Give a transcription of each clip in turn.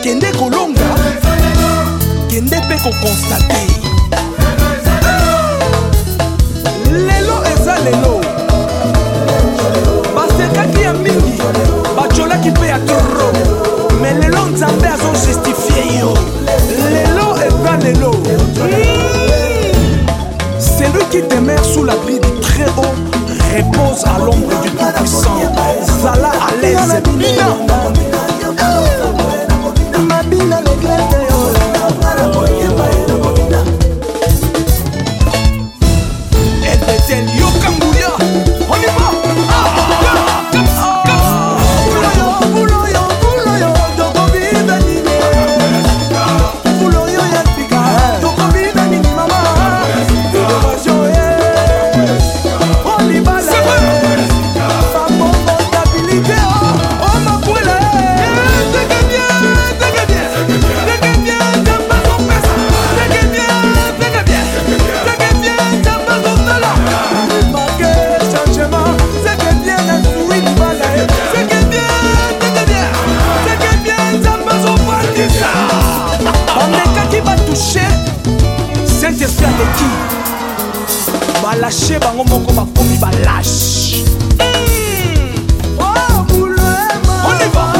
kende kolonga kende mpe kokonstate lelo eza lelo basekaki ya mingi bacholaki mpe ya tro me lelo nzambe azojustifie yo lelo eza lelo celui qui demeure sous l'abri du très haut repose à l'ombre du Tout-Puissant. Zala à l'aise. Lâcher bango moko bakomi balâche. On y va.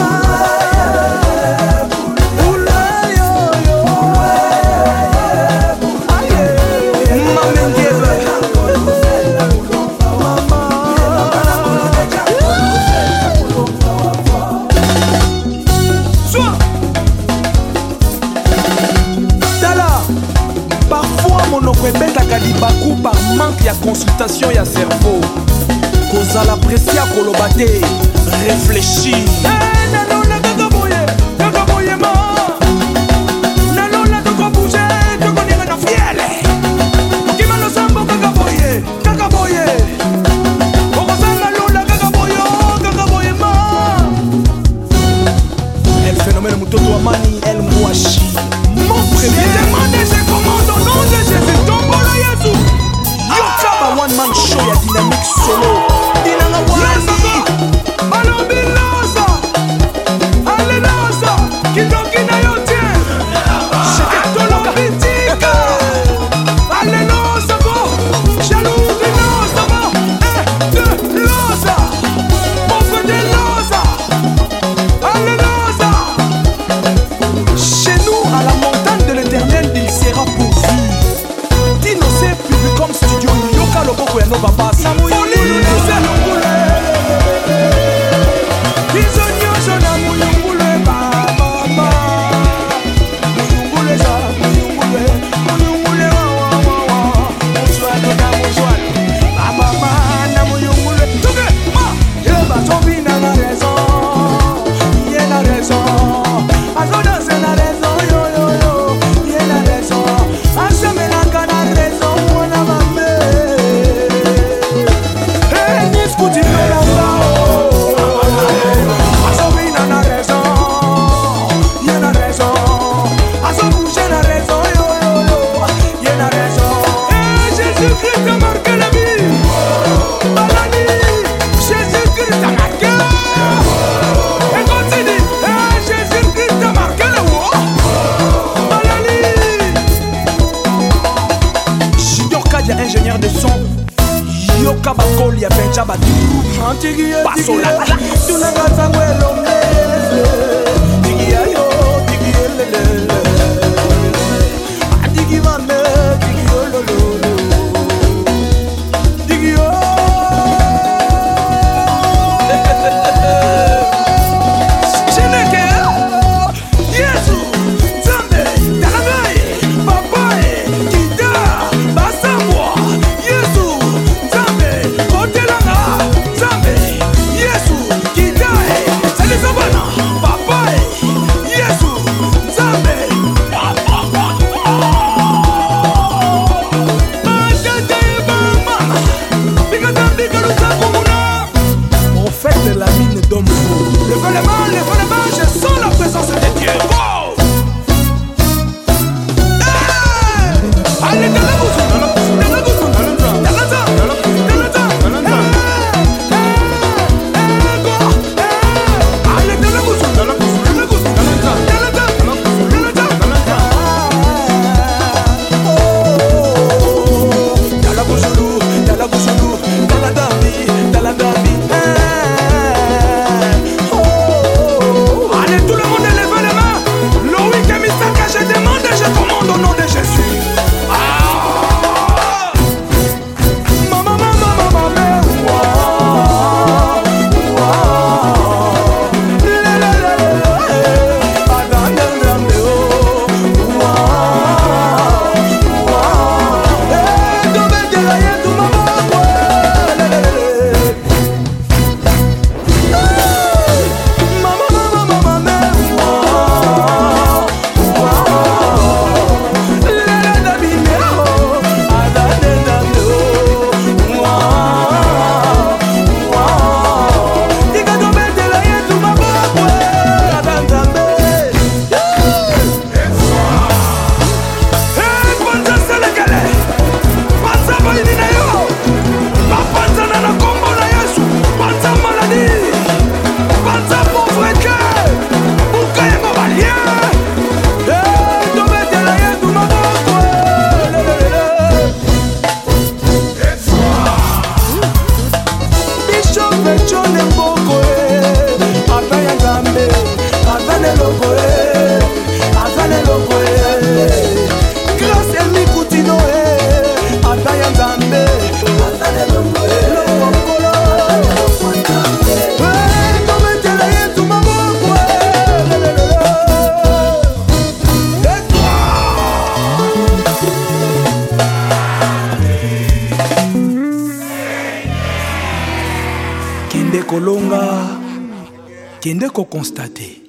Libaku par manque ya consultation ya cerveau kozala presi ya koloba te réfléchir nanona kakaboye kakaboyema nanona kokobouge tokonira na fiele okima losambo kakaboye kakaboye okozanga lola kakaboyo kakaboyema el phénomène mutoto wa mani el mwashi mon premier demande ses commandes au nom de Jésus tombolo Yesu Yokaba one man show ya dynamique solo Dinanga wasi Balobi losa Ale losa Kidoki na yote Sheke tolo kritika Ale losa go Jalousi losa go de losa Moko de losa Ale losa Chez nous à la montagne de l'Éternel il sera pourvu D'innocé public comme studio Yoka loboko ya no papa ingénieur de son Yoka bakoli ya benja batu Basola nanga kende ko constate